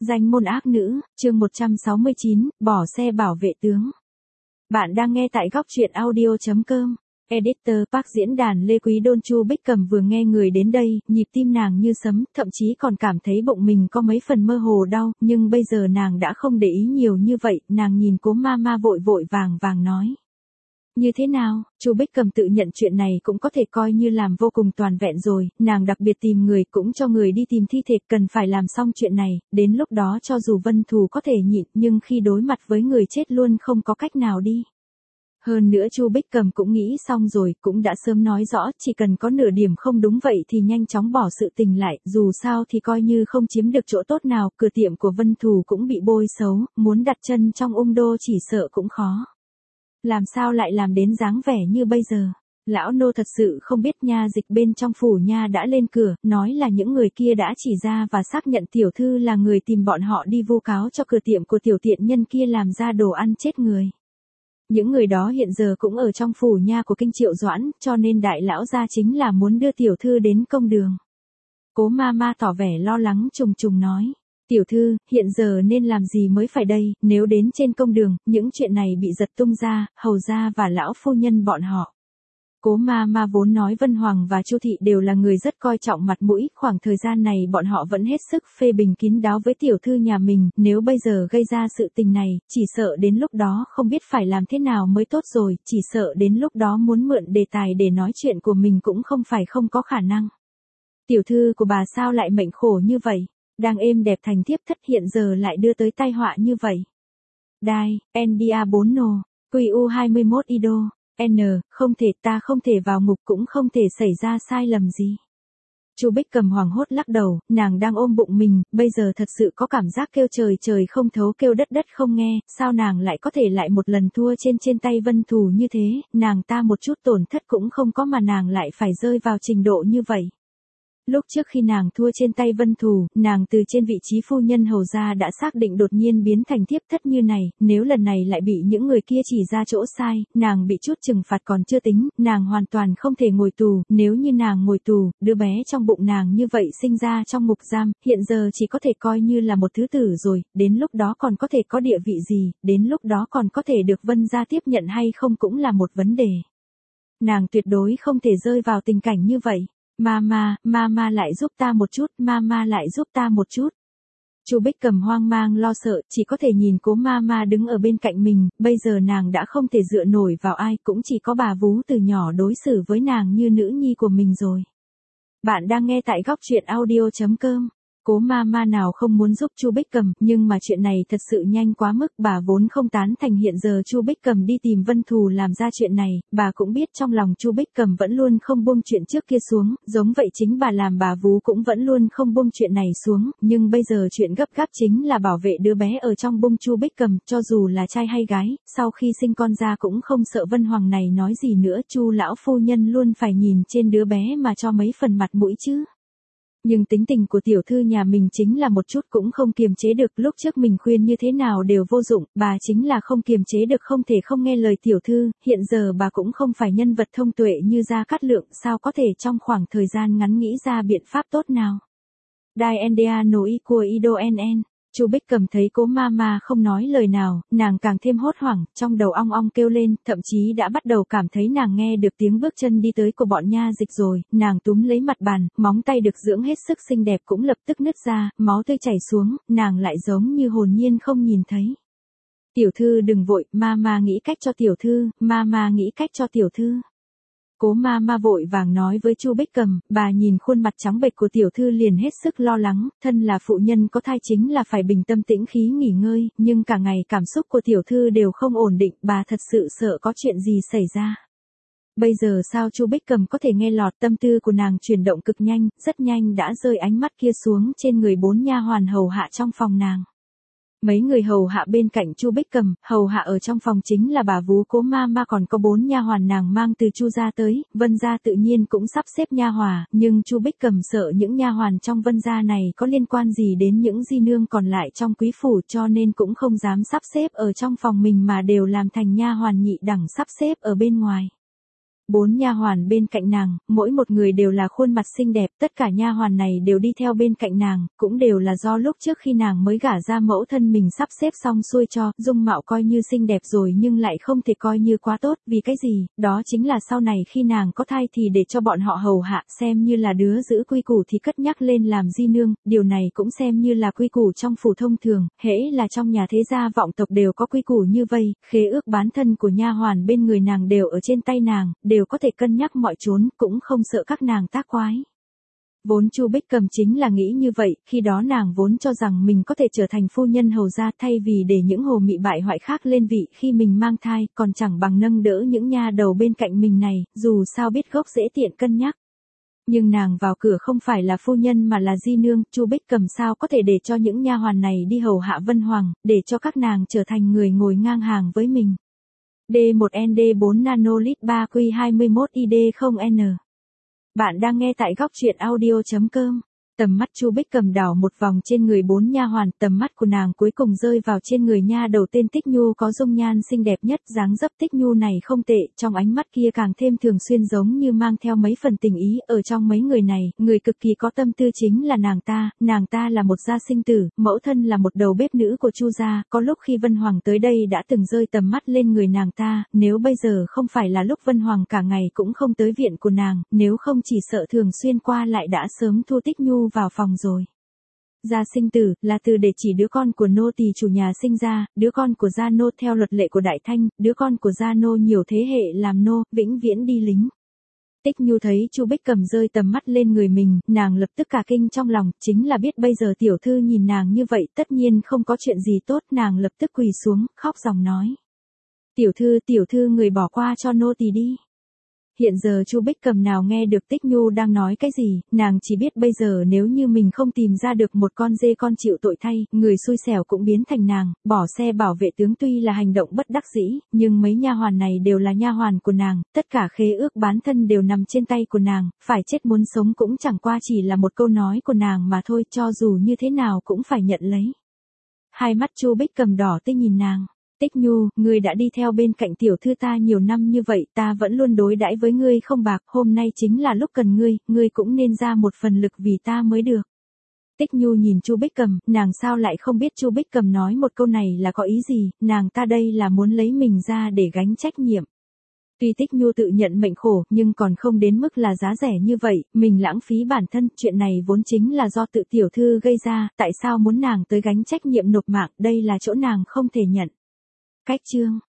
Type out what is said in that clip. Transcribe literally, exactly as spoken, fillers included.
Danh môn ác nữ, chương một trăm sáu mươi chín, bỏ xe bảo vệ tướng. Bạn đang nghe tại góc truyện audio.com. Editor Park diễn đàn Lê Quý Đôn. Chu Bích Cầm vừa nghe người đến đây, nhịp tim nàng như sấm, thậm chí còn cảm thấy bụng mình có mấy phần mơ hồ đau, nhưng bây giờ nàng đã không để ý nhiều như vậy, nàng nhìn Cố Mama vội vội vàng vàng nói. Như thế nào, Chu Bích Cầm tự nhận chuyện này cũng có thể coi như làm vô cùng toàn vẹn rồi, nàng đặc biệt tìm người cũng cho người đi tìm thi thể, cần phải làm xong chuyện này, đến lúc đó cho dù Vân Thù có thể nhịn, nhưng khi đối mặt với người chết luôn không có cách nào đi. Hơn nữa Chu Bích Cầm cũng nghĩ xong rồi, cũng đã sớm nói rõ, chỉ cần có nửa điểm không đúng vậy thì nhanh chóng bỏ sự tình lại, dù sao thì coi như không chiếm được chỗ tốt nào, cửa tiệm của Vân Thù cũng bị bôi xấu, muốn đặt chân trong ung đô chỉ sợ cũng khó. Làm sao lại làm đến dáng vẻ như bây giờ? Lão nô thật sự không biết. Nha dịch bên trong phủ nha đã lên cửa, nói là những người kia đã chỉ ra và xác nhận tiểu thư là người tìm bọn họ đi vu cáo cho cửa tiệm của tiểu tiện nhân kia làm ra đồ ăn chết người. Những người đó hiện giờ cũng ở trong phủ nha của Kinh Triệu Doãn, cho nên đại lão gia chính là muốn đưa tiểu thư đến công đường. Cố Mama tỏ vẻ lo lắng trùng trùng nói. Tiểu thư, hiện giờ nên làm gì mới phải đây, nếu đến trên công đường, những chuyện này bị giật tung ra, hầu gia và lão phu nhân bọn họ. Cố Mama vốn nói Vân Hoàng và Chu Thị đều là người rất coi trọng mặt mũi, khoảng thời gian này bọn họ vẫn hết sức phê bình kín đáo với tiểu thư nhà mình, nếu bây giờ gây ra sự tình này, chỉ sợ đến lúc đó không biết phải làm thế nào mới tốt rồi, chỉ sợ đến lúc đó muốn mượn đề tài để nói chuyện của mình cũng không phải không có khả năng. Tiểu thư của bà sao lại mệnh khổ như vậy? Đang êm đẹp thành thiếp thất hiện giờ lại đưa tới tai họa như vậy. Đai, en đê a bốn nô, quy u hai mươi mốt ido, N, không thể, ta không thể vào ngục cũng không thể xảy ra sai lầm gì. Chu Bích Cầm hoảng hốt lắc đầu, nàng đang ôm bụng mình, bây giờ thật sự có cảm giác kêu trời trời không thấu kêu đất đất không nghe, sao nàng lại có thể lại một lần thua trên trên tay Vân Thù như thế, nàng ta một chút tổn thất cũng không có mà nàng lại phải rơi vào trình độ như vậy. Lúc trước khi nàng thua trên tay Vân Thù, nàng từ trên vị trí phu nhân hầu gia đã xác định đột nhiên biến thành thiếp thất như này, nếu lần này lại bị những người kia chỉ ra chỗ sai, nàng bị chút trừng phạt còn chưa tính, nàng hoàn toàn không thể ngồi tù, nếu như nàng ngồi tù, đứa bé trong bụng nàng như vậy sinh ra trong ngục giam, hiện giờ chỉ có thể coi như là một thứ tử rồi, đến lúc đó còn có thể có địa vị gì, đến lúc đó còn có thể được Vân gia tiếp nhận hay không cũng là một vấn đề. Nàng tuyệt đối không thể rơi vào tình cảnh như vậy. Mama, Mama lại giúp ta một chút, Mama lại giúp ta một chút. Chu Bích Cầm hoang mang lo sợ, chỉ có thể nhìn Cố Mama đứng ở bên cạnh mình, bây giờ nàng đã không thể dựa nổi vào ai, cũng chỉ có bà vú từ nhỏ đối xử với nàng như nữ nhi của mình rồi. Bạn đang nghe tại góc truyện audio.com. Cố Mama nào không muốn giúp Chu Bích Cầm, nhưng mà chuyện này thật sự nhanh quá mức, bà vốn không tán thành hiện giờ Chu Bích Cầm đi tìm Vân Thù làm ra chuyện này, bà cũng biết trong lòng Chu Bích Cầm vẫn luôn không buông chuyện trước kia xuống, giống vậy chính bà làm bà vú cũng vẫn luôn không buông chuyện này xuống, nhưng bây giờ chuyện gấp gáp chính là bảo vệ đứa bé ở trong bụng Chu Bích Cầm, cho dù là trai hay gái, sau khi sinh con ra cũng không sợ Vân Hoàng này nói gì nữa, Chu lão phu nhân luôn phải nhìn trên đứa bé mà cho mấy phần mặt mũi chứ. Nhưng tính tình của tiểu thư nhà mình chính là một chút cũng không kiềm chế được, lúc trước mình khuyên như thế nào đều vô dụng, bà chính là không kiềm chế được, không thể không nghe lời tiểu thư, hiện giờ bà cũng không phải nhân vật thông tuệ như Gia Cát Lượng, sao có thể trong khoảng thời gian ngắn nghĩ ra biện pháp tốt nào. Đai Endea nối của Ido en en. Chu Bích Cầm thấy Cố Mama không nói lời nào, nàng càng thêm hốt hoảng, trong đầu ong ong kêu lên, thậm chí đã bắt đầu cảm thấy nàng nghe được tiếng bước chân đi tới của bọn nha dịch rồi, nàng túm lấy mặt bàn, móng tay được dưỡng hết sức xinh đẹp cũng lập tức nứt ra, máu tươi chảy xuống, nàng lại giống như hồn nhiên không nhìn thấy. Tiểu thư đừng vội, Mama nghĩ cách cho tiểu thư, Mama nghĩ cách cho tiểu thư. Cố Mama vội vàng nói với Chu Bích Cầm, bà nhìn khuôn mặt trắng bệch của tiểu thư liền hết sức lo lắng, thân là phụ nhân có thai chính là phải bình tâm tĩnh khí nghỉ ngơi, nhưng cả ngày cảm xúc của tiểu thư đều không ổn định, bà thật sự sợ có chuyện gì xảy ra. Bây giờ sao Chu Bích Cầm có thể nghe lọt, tâm tư của nàng chuyển động cực nhanh, rất nhanh đã rơi ánh mắt kia xuống trên người bốn nha hoàn hầu hạ trong phòng nàng. Mấy người hầu hạ bên cạnh Chu Bích Cầm, hầu hạ ở trong phòng chính là bà vú Cố Mama, còn có bốn nha hoàn nàng mang từ Chu gia tới, Vân gia tự nhiên cũng sắp xếp nha hòa, nhưng Chu Bích Cầm sợ những nha hoàn trong Vân gia này có liên quan gì đến những di nương còn lại trong quý phủ, cho nên cũng không dám sắp xếp ở trong phòng mình mà đều làm thành nha hoàn nhị đẳng sắp xếp ở bên ngoài. Bốn nha hoàn bên cạnh nàng, mỗi một người đều là khuôn mặt xinh đẹp, tất cả nha hoàn này đều đi theo bên cạnh nàng, cũng đều là do lúc trước khi nàng mới gả ra mẫu thân mình sắp xếp xong xuôi cho, dung mạo coi như xinh đẹp rồi nhưng lại không thể coi như quá tốt, vì cái gì, đó chính là sau này khi nàng có thai thì để cho bọn họ hầu hạ, xem như là đứa giữ quy củ thì cất nhắc lên làm di nương, điều này cũng xem như là quy củ trong phủ thông thường, hễ là trong nhà thế gia vọng tộc đều có quy củ như vậy, khế ước bán thân của nha hoàn bên người nàng đều ở trên tay nàng, đều có thể cân nhắc mọi chốn, cũng không sợ các nàng tác quái. Vốn Chu Bích Cầm chính là nghĩ như vậy, khi đó nàng vốn cho rằng mình có thể trở thành phu nhân hầu gia thay vì để những hồ mị bại hoại khác lên vị khi mình mang thai, còn chẳng bằng nâng đỡ những nha đầu bên cạnh mình này, dù sao biết gốc dễ tiện cân nhắc. Nhưng nàng vào cửa không phải là phu nhân mà là di nương, Chu Bích Cầm sao có thể để cho những nha hoàn này đi hầu hạ Vân Hoàng, để cho các nàng trở thành người ngồi ngang hàng với mình. D một N D bốn nanolit ba Q hai mốt I D không N. Bạn đang nghe tại góc truyện audio chấm com. Tầm mắt Chu Bích Cầm đảo một vòng trên người bốn nha hoàn, tầm mắt của nàng cuối cùng rơi vào trên người nha đầu tên Tích Nhu có dung nhan xinh đẹp nhất, dáng dấp Tích Nhu này không tệ, trong ánh mắt kia càng thêm thường xuyên giống như mang theo mấy phần tình ý, ở trong mấy người này, người cực kỳ có tâm tư chính là nàng ta, nàng ta là một gia sinh tử, mẫu thân là một đầu bếp nữ của Chu gia, có lúc khi Vân Hoàng tới đây đã từng rơi tầm mắt lên người nàng ta, nếu bây giờ không phải là lúc Vân Hoàng cả ngày cũng không tới viện của nàng, nếu không chỉ sợ thường xuyên qua lại đã sớm thu Tích Nhu vào phòng rồi. Gia sinh tử, là từ để chỉ đứa con của nô tỳ chủ nhà sinh ra, đứa con của gia nô theo luật lệ của Đại Thanh, đứa con của gia nô nhiều thế hệ làm nô, vĩnh viễn đi lính. Tích Nhu thấy Chu Bích Cầm rơi tầm mắt lên người mình, nàng lập tức cả kinh trong lòng, chính là biết bây giờ tiểu thư nhìn nàng như vậy, tất nhiên không có chuyện gì tốt, nàng lập tức quỳ xuống, khóc ròng nói. Tiểu thư, tiểu thư người bỏ qua cho nô tỳ đi. Hiện giờ Chu Bích Cầm nào nghe được Tích Nhu đang nói cái gì, nàng chỉ biết bây giờ nếu như mình không tìm ra được một con dê con chịu tội thay, người xui xẻo cũng biến thành nàng, bỏ xe bảo vệ tướng tuy là hành động bất đắc dĩ, nhưng mấy nha hoàn này đều là nha hoàn của nàng, tất cả khế ước bán thân đều nằm trên tay của nàng, phải chết muốn sống cũng chẳng qua chỉ là một câu nói của nàng mà thôi, cho dù như thế nào cũng phải nhận lấy. Hai mắt Chu Bích Cầm đỏ tươi nhìn nàng. Tích Nhu, ngươi đã đi theo bên cạnh tiểu thư ta nhiều năm như vậy, ta vẫn luôn đối đãi với ngươi không bạc, hôm nay chính là lúc cần ngươi, ngươi cũng nên ra một phần lực vì ta mới được. Tích Nhu nhìn Chu Bích Cầm, nàng sao lại không biết Chu Bích Cầm nói một câu này là có ý gì, nàng ta đây là muốn lấy mình ra để gánh trách nhiệm. Tuy Tích Nhu tự nhận mệnh khổ, nhưng còn không đến mức là giá rẻ như vậy, mình lãng phí bản thân, chuyện này vốn chính là do tự tiểu thư gây ra, tại sao muốn nàng tới gánh trách nhiệm nộp mạng, đây là chỗ nàng không thể nhận. Cách chương